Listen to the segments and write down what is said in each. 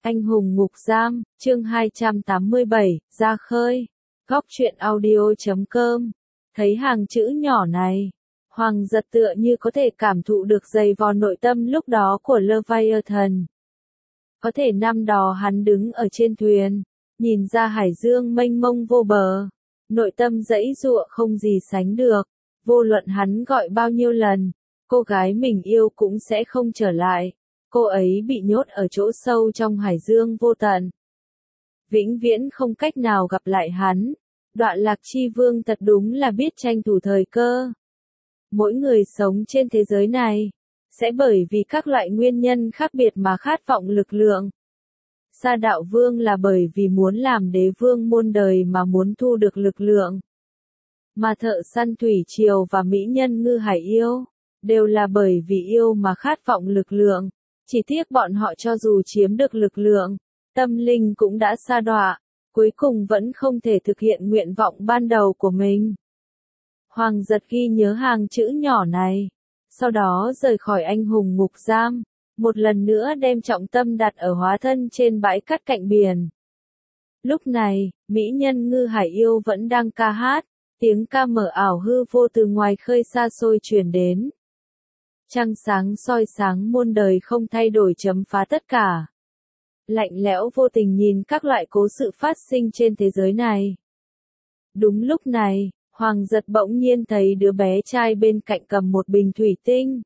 Anh hùng ngục giam, chương 287, ra khơi. Góc truyện audio.com. Thấy hàng chữ nhỏ này, Hoàng giật tựa như có thể cảm thụ được dày vò nội tâm lúc đó của Leviathan. Có thể năm đó hắn đứng ở trên thuyền, nhìn ra hải dương mênh mông vô bờ, nội tâm giãy giụa không gì sánh được, vô luận hắn gọi bao nhiêu lần, cô gái mình yêu cũng sẽ không trở lại. Cô ấy bị nhốt ở chỗ sâu trong hải dương vô tận, vĩnh viễn không cách nào gặp lại hắn. Đoạn Lạc Chi Vương thật đúng là biết tranh thủ thời cơ. Mỗi người sống trên thế giới này, sẽ bởi vì các loại nguyên nhân khác biệt mà khát vọng lực lượng. Sa Đạo Vương là bởi vì muốn làm đế vương muôn đời mà muốn thu được lực lượng. Mà thợ săn thủy triều và mỹ nhân ngư hải yêu, đều là bởi vì yêu mà khát vọng lực lượng. Chỉ tiếc bọn họ cho dù chiếm được lực lượng, tâm linh cũng đã sa đọa, cuối cùng vẫn không thể thực hiện nguyện vọng ban đầu của mình. Hoàng giật ghi nhớ hàng chữ nhỏ này, sau đó rời khỏi anh hùng ngục giam, một lần nữa đem trọng tâm đặt ở hóa thân trên bãi cát cạnh biển. Lúc này, mỹ nhân ngư hải yêu vẫn đang ca hát, tiếng ca mở ảo hư vô từ ngoài khơi xa xôi truyền đến. Trăng sáng soi sáng muôn đời không thay đổi chấm phá tất cả. Lạnh lẽo vô tình nhìn các loại cố sự phát sinh trên thế giới này. Đúng lúc này, Hoàng giật bỗng nhiên thấy đứa bé trai bên cạnh cầm một bình thủy tinh.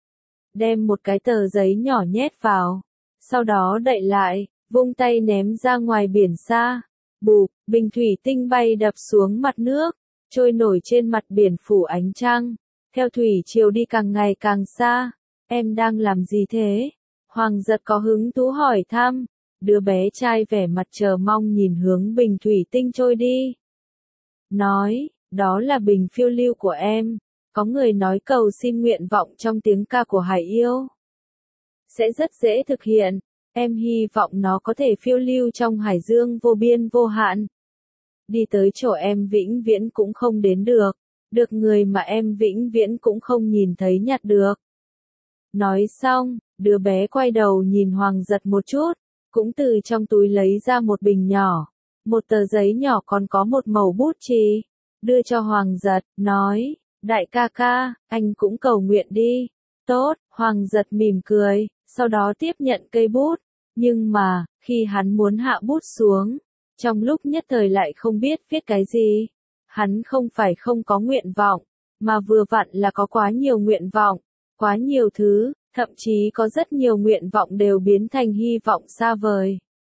Đem một cái tờ giấy nhỏ nhét vào, sau đó đậy lại, vung tay ném ra ngoài biển xa. Bụp, bình thủy tinh bay đập xuống mặt nước, trôi nổi trên mặt biển phủ ánh trăng. Theo thủy triều đi càng ngày càng xa. Em đang làm gì thế? Hoàng giật có hứng thú hỏi thăm. Đứa bé trai vẻ mặt chờ mong nhìn hướng bình thủy tinh trôi đi. Nói, đó là bình phiêu lưu của em. Có người nói cầu xin nguyện vọng trong tiếng ca của hải yêu. Sẽ rất dễ thực hiện. Em hy vọng nó có thể phiêu lưu trong hải dương vô biên vô hạn. Đi tới chỗ em vĩnh viễn cũng không đến được. Được người mà em vĩnh viễn cũng không nhìn thấy nhặt được. Nói xong, đứa bé quay đầu nhìn Hoàng giật một chút, cũng từ trong túi lấy ra một bình nhỏ, một tờ giấy nhỏ còn có một mẩu bút chì, đưa cho Hoàng giật, nói, đại ca ca, anh cũng cầu nguyện đi. Tốt, Hoàng giật mỉm cười, sau đó tiếp nhận cây bút, nhưng mà, khi hắn muốn hạ bút xuống, trong lúc nhất thời lại không biết viết cái gì. Hắn không phải không có nguyện vọng, mà vừa vặn là có quá nhiều nguyện vọng, quá nhiều thứ, thậm chí có rất nhiều nguyện vọng đều biến thành hy vọng xa vời.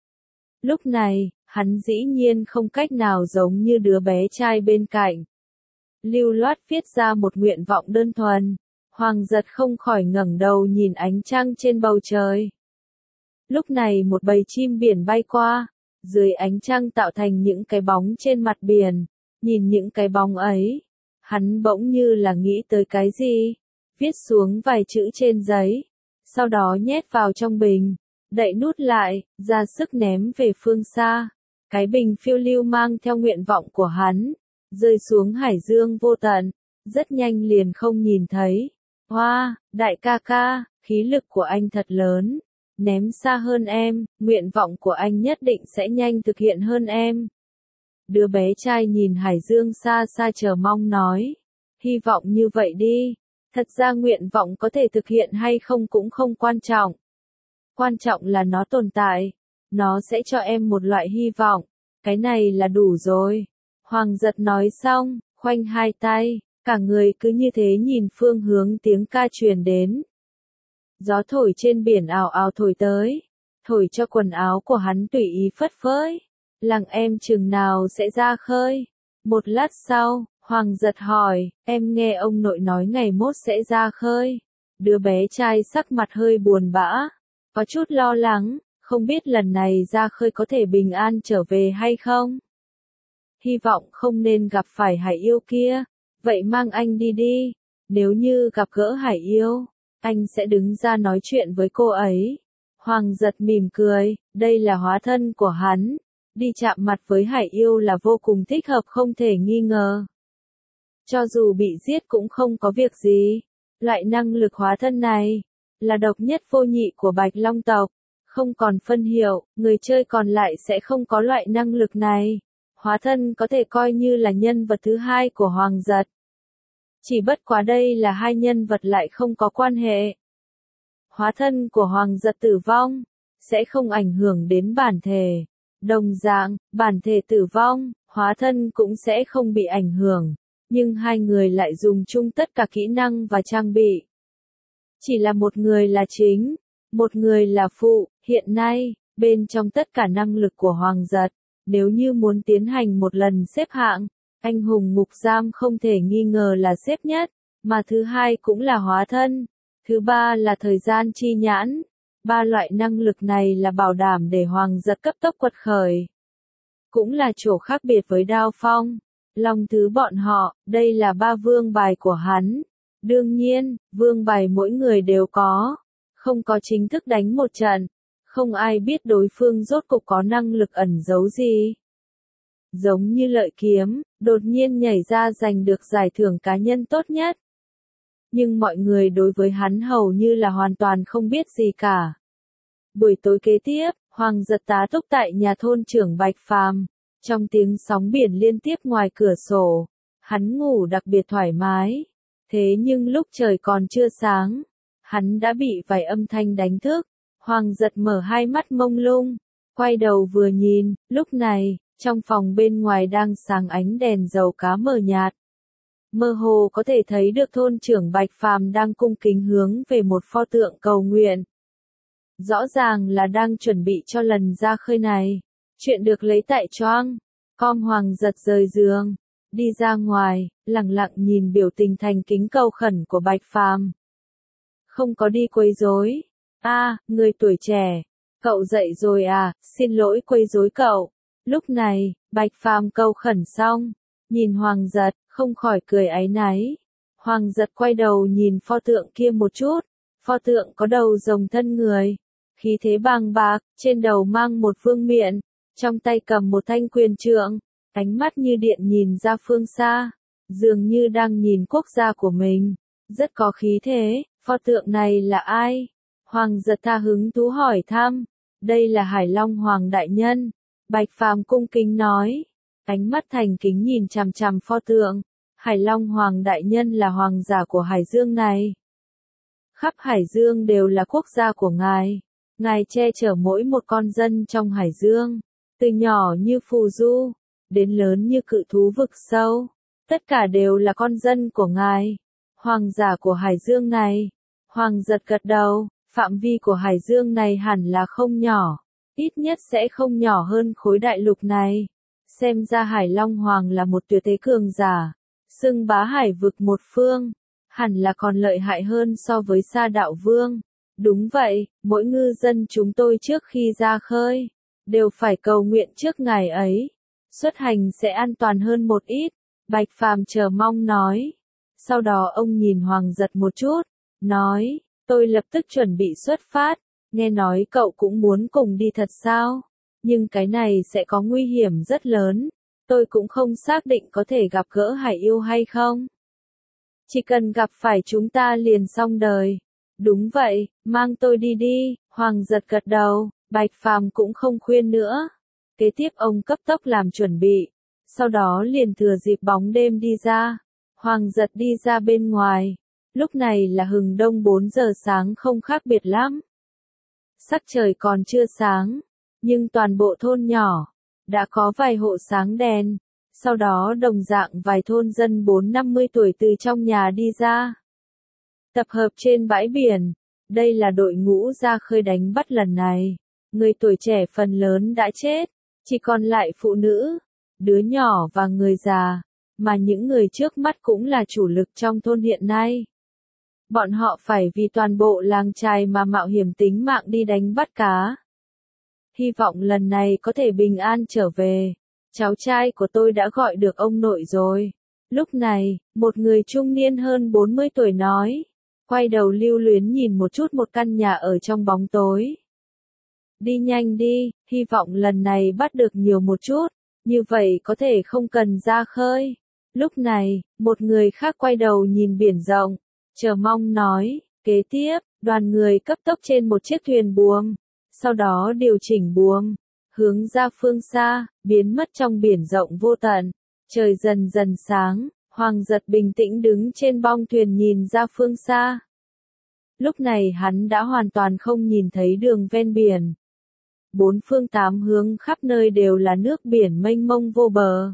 Lúc này, hắn dĩ nhiên không cách nào giống như đứa bé trai bên cạnh. Lưu loát viết ra một nguyện vọng đơn thuần, Hoàng giật không khỏi ngẩng đầu nhìn ánh trăng trên bầu trời. Lúc này một bầy chim biển bay qua, dưới ánh trăng tạo thành những cái bóng trên mặt biển. Nhìn những cái bóng ấy, hắn bỗng như là nghĩ tới cái gì, viết xuống vài chữ trên giấy, sau đó nhét vào trong bình, đậy nút lại, ra sức ném về phương xa. Cái bình phiêu lưu mang theo nguyện vọng của hắn, rơi xuống hải dương vô tận, rất nhanh liền không nhìn thấy. Hoa, đại ca ca, khí lực của anh thật lớn, ném xa hơn em, nguyện vọng của anh nhất định sẽ nhanh thực hiện hơn em. Đứa bé trai nhìn hải dương xa xa chờ mong nói, hy vọng như vậy đi, thật ra nguyện vọng có thể thực hiện hay không cũng không quan trọng. Quan trọng là nó tồn tại, nó sẽ cho em một loại hy vọng, cái này là đủ rồi. Hoàng giật nói xong, khoanh hai tay, cả người cứ như thế nhìn phương hướng tiếng ca truyền đến. Gió thổi trên biển ào ào thổi tới, thổi cho quần áo của hắn tùy ý phất phới. Làng em chừng nào sẽ ra khơi? Một lát sau, Hoàng giật hỏi, em nghe ông nội nói ngày mốt sẽ ra khơi. Đứa bé trai sắc mặt hơi buồn bã, có chút lo lắng, không biết lần này ra khơi có thể bình an trở về hay không? Hy vọng không nên gặp phải hải yêu kia, vậy mang anh đi đi, nếu như gặp gỡ hải yêu, anh sẽ đứng ra nói chuyện với cô ấy. Hoàng giật mỉm cười, đây là hóa thân của hắn. Đi chạm mặt với hải yêu là vô cùng thích hợp không thể nghi ngờ. Cho dù bị giết cũng không có việc gì. Loại năng lực hóa thân này, là độc nhất vô nhị của Bạch Long tộc. không còn phân hiệu, người chơi còn lại sẽ không có loại năng lực này. Hóa thân có thể coi như là nhân vật thứ hai của Hoàng Giật. Chỉ bất quá đây là hai nhân vật lại không có quan hệ. Hóa thân của Hoàng Giật tử vong, sẽ không ảnh hưởng đến bản thể. Đồng dạng, bản thể tử vong, hóa thân cũng sẽ không bị ảnh hưởng. Nhưng hai người lại dùng chung tất cả kỹ năng và trang bị. Chỉ là một người là chính, một người là phụ. Hiện nay, bên trong tất cả năng lực của Hoàng Giật, nếu như muốn tiến hành một lần xếp hạng, anh hùng ngục giam không thể nghi ngờ là xếp nhất, mà thứ hai cũng là hóa thân, thứ ba là thời gian chi nhãn. Ba loại năng lực này là bảo đảm để Hoàng Giật cấp tốc quật khởi. Cũng là chỗ khác biệt với Đao Phong, Long Thứ bọn họ, đây là ba vương bài của hắn. Đương nhiên, vương bài mỗi người đều có, không có chính thức đánh một trận, không ai biết đối phương rốt cục có năng lực ẩn giấu gì. Giống như Lợi Kiếm, đột nhiên nhảy ra giành được giải thưởng cá nhân tốt nhất. Nhưng mọi người đối với hắn hầu như là hoàn toàn không biết gì cả. Buổi tối kế tiếp, Hoàng Giật tá túc tại nhà thôn trưởng Bạch Phàm, trong tiếng sóng biển liên tiếp ngoài cửa sổ, hắn ngủ đặc biệt thoải mái. Thế nhưng lúc trời còn chưa sáng, hắn đã bị vài âm thanh đánh thức. Hoàng Giật mở hai mắt mông lung, quay đầu vừa nhìn, lúc này, trong phòng bên ngoài đang sáng ánh đèn dầu cá mờ nhạt. Mơ hồ có thể thấy được thôn trưởng Bạch Phàm đang cung kính hướng về một pho tượng cầu nguyện. Rõ ràng là đang chuẩn bị cho lần ra khơi này. Chuyện được lấy tại Choang. Com. Hoàng Giật rời giường, đi ra ngoài, lặng lặng nhìn biểu tình thành kính cầu khẩn của Bạch Phàm. Không có đi quấy rối. Người tuổi trẻ, cậu dậy rồi à, xin lỗi quấy rối cậu. Lúc này, Bạch Phàm cầu khẩn xong, nhìn Hoàng Giật, không khỏi cười áy náy. Hoàng Giật quay đầu nhìn pho tượng kia một chút, pho tượng có đầu rồng thân người, khí thế bàng bạc, trên đầu mang một vương miện, trong tay cầm một thanh quyền trượng, ánh mắt như điện nhìn ra phương xa, dường như đang nhìn quốc gia của mình, rất có khí thế. Pho tượng này là ai? Hoàng Giật tha hứng thú hỏi thăm. Đây là Hải Long Hoàng đại nhân. Bạch Phàm cung kính nói, ánh mắt thành kính nhìn chằm chằm pho tượng. Hải Long Hoàng đại nhân là hoàng giả của Hải Dương này. Khắp Hải Dương đều là quốc gia của ngài. Ngài che chở mỗi một con dân trong Hải Dương, từ nhỏ như phù du, đến lớn như cự thú vực sâu. Tất cả đều là con dân của ngài. Hoàng giả của Hải Dương này. Hoàng Giật gật đầu, phạm vi của Hải Dương này hẳn là không nhỏ, ít nhất sẽ không nhỏ hơn khối đại lục này. Xem ra Hải Long Hoàng là một tuyệt thế cường giả, xưng bá hải vực một phương, hẳn là còn lợi hại hơn so với Sa Đạo Vương. Đúng vậy, mỗi ngư dân chúng tôi trước khi ra khơi, đều phải cầu nguyện trước ngài ấy. Xuất hành sẽ an toàn hơn một ít, Bạch Phàm chờ mong nói. Sau đó ông nhìn Hoàng Giật một chút, nói, tôi lập tức chuẩn bị xuất phát, nghe nói cậu cũng muốn cùng đi thật sao? Nhưng cái này sẽ có nguy hiểm rất lớn, tôi cũng không xác định có thể gặp gỡ hải yêu hay không. Chỉ cần gặp phải chúng ta liền xong đời. Đúng vậy, mang tôi đi đi. Hoàng Giật gật đầu, Bạch Phàm cũng không khuyên nữa. Kế tiếp ông cấp tốc làm chuẩn bị, sau đó liền thừa dịp bóng đêm đi ra. Hoàng Giật đi ra bên ngoài. Lúc này là hừng đông 4 giờ sáng không khác biệt lắm. Sắc trời còn chưa sáng, nhưng toàn bộ thôn nhỏ đã có vài hộ sáng đèn. Sau đó đồng dạng vài thôn dân 4-50 tuổi từ trong nhà đi ra. Tập hợp trên bãi biển. Đây là đội ngũ ra khơi đánh bắt lần này. Người tuổi trẻ phần lớn đã chết, chỉ còn lại phụ nữ, đứa nhỏ và người già, mà những người trước mắt cũng là chủ lực trong thôn hiện nay. Bọn họ phải vì toàn bộ làng chài mà mạo hiểm tính mạng đi đánh bắt cá. Hy vọng lần này có thể bình an trở về. Cháu trai của tôi đã gọi được ông nội rồi. Lúc này, một người trung niên hơn 40 tuổi nói, quay đầu lưu luyến nhìn một chút một căn nhà ở trong bóng tối. Đi nhanh đi, hy vọng lần này bắt được nhiều một chút, như vậy có thể không cần ra khơi. Lúc này, một người khác quay đầu nhìn biển rộng, chờ mong nói, kế tiếp, đoàn người cấp tốc trên một chiếc thuyền buồm, sau đó điều chỉnh buồm, hướng ra phương xa, biến mất trong biển rộng vô tận. Trời dần dần sáng, Hoàng Giật bình tĩnh đứng trên bong thuyền nhìn ra phương xa. Lúc này hắn đã hoàn toàn không nhìn thấy đường ven biển. Bốn phương tám hướng khắp nơi đều là nước biển mênh mông vô bờ,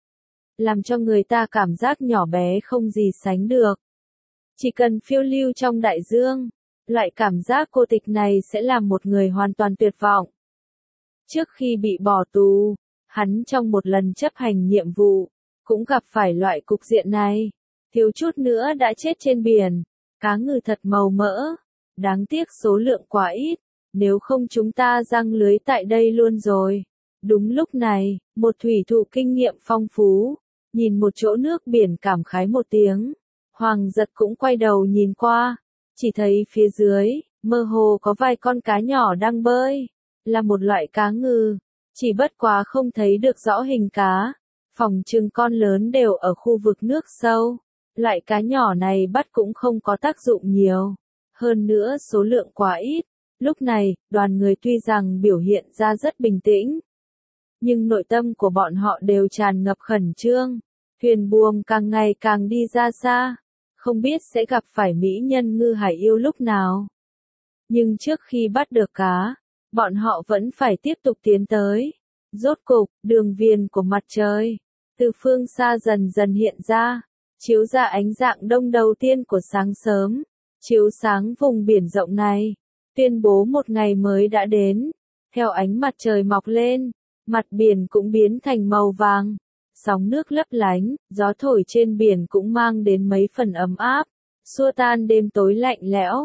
làm cho người ta cảm giác nhỏ bé không gì sánh được. Chỉ cần phiêu lưu trong đại dương, loại cảm giác cô tịch này sẽ làm một người hoàn toàn tuyệt vọng. Trước khi bị bỏ tù, hắn trong một lần chấp hành nhiệm vụ, cũng gặp phải loại cục diện này. Thiếu chút nữa đã chết trên biển, cá ngừ thật màu mỡ, đáng tiếc số lượng quá ít, nếu không chúng ta giăng lưới tại đây luôn rồi. Đúng lúc này, một thủy thủ kinh nghiệm phong phú, nhìn một chỗ nước biển cảm khái một tiếng. Hoàng Giật cũng quay đầu nhìn qua, chỉ thấy phía dưới, mơ hồ có vài con cá nhỏ đang bơi, là một loại cá ngừ, chỉ bất quá không thấy được rõ hình cá, phỏng chừng con lớn đều ở khu vực nước sâu. Loại cá nhỏ này bắt cũng không có tác dụng nhiều, hơn nữa số lượng quá ít. Lúc này, đoàn người tuy rằng biểu hiện ra rất bình tĩnh, nhưng nội tâm của bọn họ đều tràn ngập khẩn trương. Thuyền buồm càng ngày càng đi ra xa, không biết sẽ gặp phải mỹ nhân ngư hải yêu lúc nào. Nhưng trước khi bắt được cá, bọn họ vẫn phải tiếp tục tiến tới. Rốt cục, đường viền của mặt trời, từ phương xa dần dần hiện ra, chiếu ra ánh dạng đông đầu tiên của sáng sớm, chiếu sáng vùng biển rộng này, tuyên bố một ngày mới đã đến. Theo ánh mặt trời mọc lên, mặt biển cũng biến thành màu vàng, sóng nước lấp lánh, gió thổi trên biển cũng mang đến mấy phần ấm áp, xua tan đêm tối lạnh lẽo.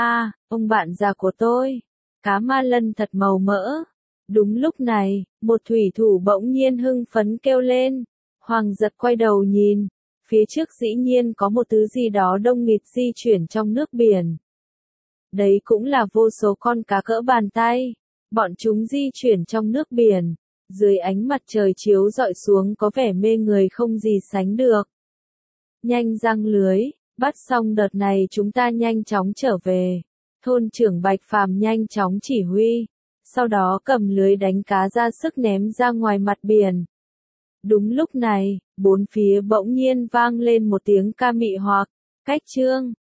Ông bạn già của tôi, cá ma lân thật màu mỡ. Đúng lúc này, một thủy thủ bỗng nhiên hưng phấn kêu lên. Hoàng Giật quay đầu nhìn, phía trước dĩ nhiên có một thứ gì đó đông nghịt di chuyển trong nước biển. Đấy cũng là vô số con cá cỡ bàn tay, bọn chúng di chuyển trong nước biển, dưới ánh mặt trời chiếu rọi xuống có vẻ mê người không gì sánh được. Nhanh giăng lưới, bắt xong đợt này chúng ta nhanh chóng trở về. Thôn trưởng Bạch Phàm nhanh chóng chỉ huy, sau đó cầm lưới đánh cá ra sức ném ra ngoài mặt biển. Đúng lúc này, bốn phía bỗng nhiên vang lên một tiếng ca mị hoặc, cách chương.